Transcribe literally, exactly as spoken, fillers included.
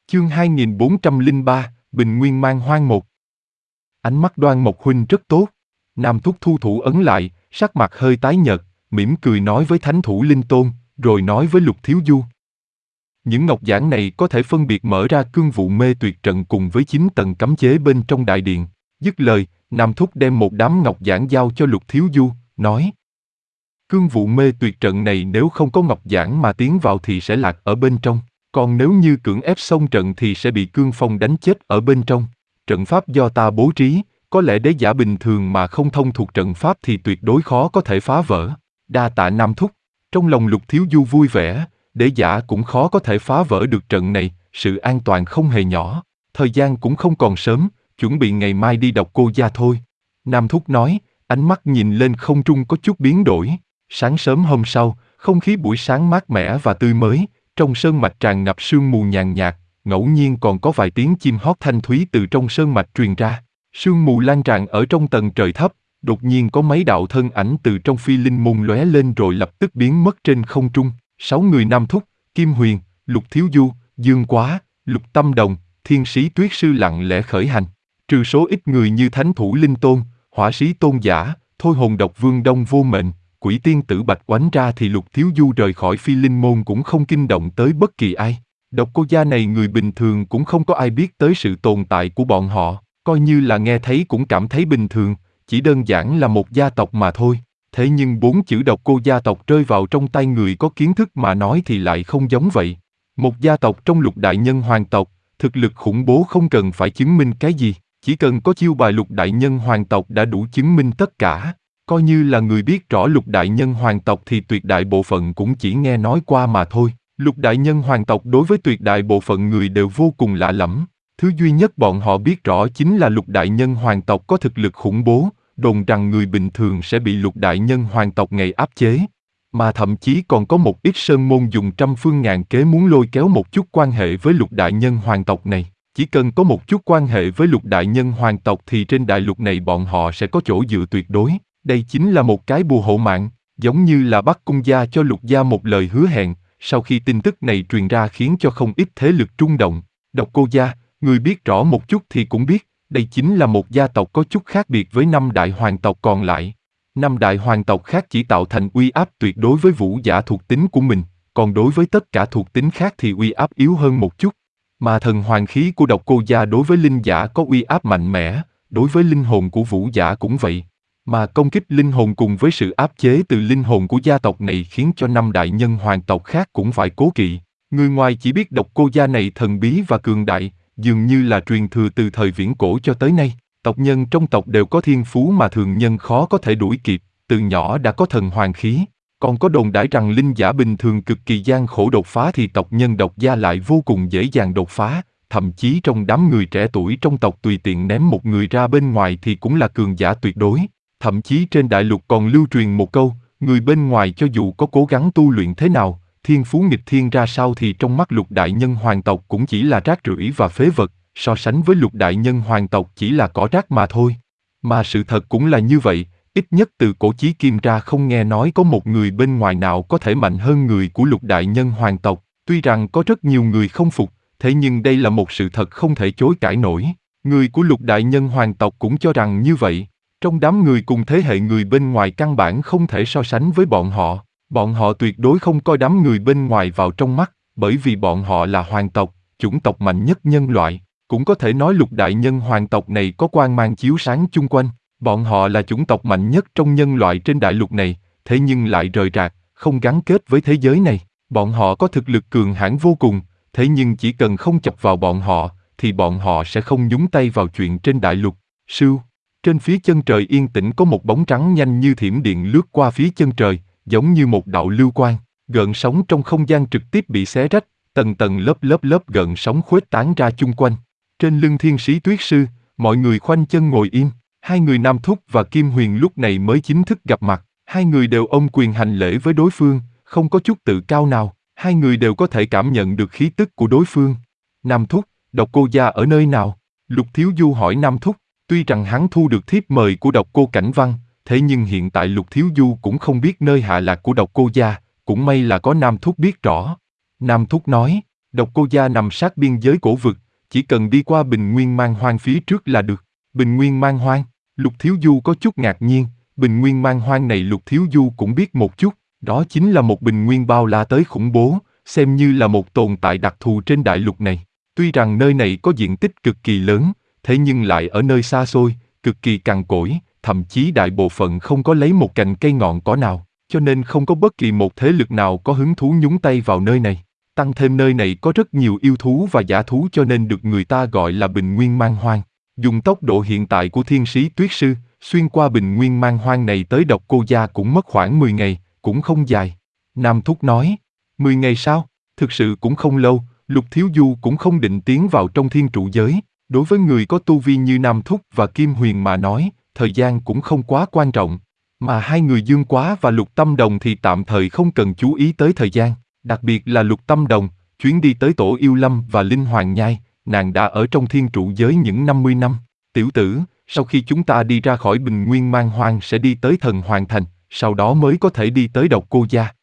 Chương hai nghìn bốn trăm lẻ ba, Bình Nguyên Man Hoang một. Ánh mắt Đoan Mộc huynh rất tốt. Nam Thúc thu thủ ấn lại, sắc mặt hơi tái nhợt, mỉm cười nói với Thánh thủ Linh Tôn, rồi nói với Lục Thiếu Du. Những ngọc giản này có thể phân biệt mở ra cương vụ mê tuyệt trận cùng với chín tầng cấm chế bên trong đại điện. Dứt lời, Nam Thúc đem một đám ngọc giản giao cho Lục Thiếu Du, nói: Cương vụ mê tuyệt trận này nếu không có ngọc giản mà tiến vào thì sẽ lạc ở bên trong. Còn nếu như cưỡng ép xông trận thì sẽ bị cương phong đánh chết ở bên trong. Trận pháp do ta bố trí, có lẽ đế giả bình thường mà không thông thuộc trận pháp thì tuyệt đối khó có thể phá vỡ. Đa tạ Nam Thúc. Trong lòng Lục Thiếu Du vui vẻ, đế giả cũng khó có thể phá vỡ được trận này, sự an toàn không hề nhỏ. Thời gian cũng không còn sớm, chuẩn bị ngày mai đi Độc Cô Gia thôi. Nam Thúc nói, ánh mắt nhìn lên không trung có chút biến đổi. Sáng sớm hôm sau, không khí buổi sáng mát mẻ và tươi mới. Trong sơn mạch tràn ngập sương mù nhàn nhạt, ngẫu nhiên còn có vài tiếng chim hót thanh thúy từ trong sơn mạch truyền ra. Sương mù lan tràn ở trong tầng trời thấp, đột nhiên có mấy đạo thân ảnh từ trong phi linh môn lóe lên rồi lập tức biến mất trên không trung. Sáu người Nam Thúc, Kim Huyền, Lục Thiếu Du, Dương Quá, Lục Tâm Đồng, Thiên Sĩ Tuyết Sư lặng lẽ khởi hành. Trừ số ít người như Thánh thủ Linh Tôn, Hỏa Sĩ Tôn Giả, Thôi Hồn Độc Vương Đông Vô Mệnh, Quỷ Tiên Tử Bạch Oánh ra thì Lục Thiếu Du rời khỏi phi linh môn cũng không kinh động tới bất kỳ ai. Độc Cô Gia này người bình thường cũng không có ai biết tới sự tồn tại của bọn họ, coi như là nghe thấy cũng cảm thấy bình thường, chỉ đơn giản là một gia tộc mà thôi. Thế nhưng bốn chữ Độc Cô gia tộc rơi vào trong tay người có kiến thức mà nói thì lại không giống vậy. Một gia tộc trong Lục Đại Nhân Hoàng tộc, thực lực khủng bố không cần phải chứng minh cái gì, chỉ cần có chiêu bài Lục Đại Nhân Hoàng tộc đã đủ chứng minh tất cả. Coi như là người biết rõ Lục Đại Nhân Hoàng tộc thì tuyệt đại bộ phận cũng chỉ nghe nói qua mà thôi. Lục Đại Nhân Hoàng tộc đối với tuyệt đại bộ phận người đều vô cùng lạ lẫm. Thứ duy nhất bọn họ biết rõ chính là Lục Đại Nhân Hoàng tộc có thực lực khủng bố, đồn rằng người bình thường sẽ bị Lục Đại Nhân Hoàng tộc ngày áp chế. Mà thậm chí còn có một ít sơn môn dùng trăm phương ngàn kế muốn lôi kéo một chút quan hệ với Lục Đại Nhân Hoàng tộc này. Chỉ cần có một chút quan hệ với Lục Đại Nhân Hoàng tộc thì trên đại lục này bọn họ sẽ có chỗ dựa tuyệt đối. Đây chính là một cái bùa hộ mạng, giống như là Bắc Cung gia cho Lục gia một lời hứa hẹn. Sau khi tin tức này truyền ra khiến cho không ít thế lực rung động. Độc Cô gia, người biết rõ một chút thì cũng biết, đây chính là một gia tộc có chút khác biệt với năm đại hoàng tộc còn lại. Năm đại hoàng tộc khác chỉ tạo thành uy áp tuyệt đối với vũ giả thuộc tính của mình, còn đối với tất cả thuộc tính khác thì uy áp yếu hơn một chút. Mà thần hoàng khí của Độc Cô gia đối với linh giả có uy áp mạnh mẽ, đối với linh hồn của vũ giả cũng vậy. Mà công kích linh hồn cùng với sự áp chế từ linh hồn của gia tộc này khiến cho năm đại nhân hoàng tộc khác cũng phải cố kỵ. Người ngoài chỉ biết Độc Cô gia này thần bí và cường đại, dường như là truyền thừa từ thời viễn cổ cho tới nay. Tộc nhân trong tộc đều có thiên phú mà thường nhân khó có thể đuổi kịp, từ nhỏ đã có thần hoàng khí. Còn có đồn đãi rằng linh giả bình thường cực kỳ gian khổ đột phá thì tộc nhân Độc gia lại vô cùng dễ dàng đột phá. Thậm chí trong đám người trẻ tuổi trong tộc tùy tiện ném một người ra bên ngoài thì cũng là cường giả tuyệt đối. Thậm chí trên đại lục còn lưu truyền một câu, người bên ngoài cho dù có cố gắng tu luyện thế nào, thiên phú nghịch thiên ra sao thì trong mắt Lục Đại Nhân Hoàng tộc cũng chỉ là rác rưởi và phế vật, so sánh với Lục Đại Nhân Hoàng tộc chỉ là cỏ rác mà thôi. Mà sự thật cũng là như vậy, ít nhất từ cổ chí kim ra không nghe nói có một người bên ngoài nào có thể mạnh hơn người của Lục Đại Nhân Hoàng tộc. Tuy rằng có rất nhiều người không phục, thế nhưng đây là một sự thật không thể chối cãi nổi. Người của Lục Đại Nhân Hoàng tộc cũng cho rằng như vậy. Trong đám người cùng thế hệ người bên ngoài căn bản không thể so sánh với bọn họ. Bọn họ tuyệt đối không coi đám người bên ngoài vào trong mắt, bởi vì bọn họ là hoàng tộc, chủng tộc mạnh nhất nhân loại. Cũng có thể nói Lục Đại Nhân Hoàng tộc này có quang mang chiếu sáng chung quanh. Bọn họ là chủng tộc mạnh nhất trong nhân loại trên đại lục này, thế nhưng lại rời rạc, không gắn kết với thế giới này. Bọn họ có thực lực cường hãn vô cùng, thế nhưng chỉ cần không chọc vào bọn họ, thì bọn họ sẽ không nhúng tay vào chuyện trên đại lục. Sưu. Trên phía chân trời yên tĩnh có một bóng trắng nhanh như thiểm điện lướt qua phía chân trời, giống như một đạo lưu quang. Gợn sóng trong không gian trực tiếp bị xé rách, tầng tầng lớp lớp lớp gợn sóng khuếch tán ra chung quanh. Trên lưng Thiên Sĩ Tuyết Sư, mọi người khoanh chân ngồi im. Hai người Nam Thúc và Kim Huyền lúc này mới chính thức gặp mặt. Hai người đều ôm quyền hành lễ với đối phương, không có chút tự cao nào. Hai người đều có thể cảm nhận được khí tức của đối phương. Nam Thúc, Độc Cô gia ở nơi nào? Lục Thiếu Du hỏi Nam Thúc. Tuy rằng hắn thu được thiếp mời của Độc Cô Cảnh Văn, thế nhưng hiện tại Lục Thiếu Du cũng không biết nơi hạ lạc của Độc Cô gia, cũng may là có Nam Thúc biết rõ. Nam Thúc nói, Độc Cô Gia nằm sát biên giới cổ vực, chỉ cần đi qua Bình Nguyên Man Hoang phía trước là được. Bình Nguyên Man Hoang, Lục Thiếu Du có chút ngạc nhiên, Bình Nguyên Man Hoang này Lục Thiếu Du cũng biết một chút, đó chính là một bình nguyên bao la tới khủng bố, xem như là một tồn tại đặc thù trên đại lục này. Tuy rằng nơi này có diện tích cực kỳ lớn, thế nhưng lại ở nơi xa xôi, cực kỳ cằn cỗi, thậm chí đại bộ phận không có lấy một cành cây ngọn cỏ nào, cho nên không có bất kỳ một thế lực nào có hứng thú nhúng tay vào nơi này. Tăng thêm nơi này có rất nhiều yêu thú và dã thú cho nên được người ta gọi là Bình Nguyên Man Hoang. Dùng tốc độ hiện tại của Thiên Sĩ Tuyết Sư, xuyên qua Bình Nguyên Man Hoang này tới Độc Cô Gia cũng mất khoảng mười ngày, cũng không dài. Nam Thúc nói, mười ngày sao? Thực sự cũng không lâu, Lục Thiếu Du cũng không định tiến vào trong thiên trụ giới. Đối với người có tu vi như Nam Thúc và Kim Huyền mà nói, thời gian cũng không quá quan trọng. Mà hai người Dương Quá và Lục Tâm Đồng thì tạm thời không cần chú ý tới thời gian. Đặc biệt là Lục Tâm Đồng, chuyến đi tới Tổ Yêu Lâm và Linh Hoàng Nhai, nàng đã ở trong thiên trụ giới những năm mươi năm. Tiểu tử, sau khi chúng ta đi ra khỏi Bình Nguyên Man Hoang sẽ đi tới Thần Hoàng Thành, sau đó mới có thể đi tới Độc Cô Gia.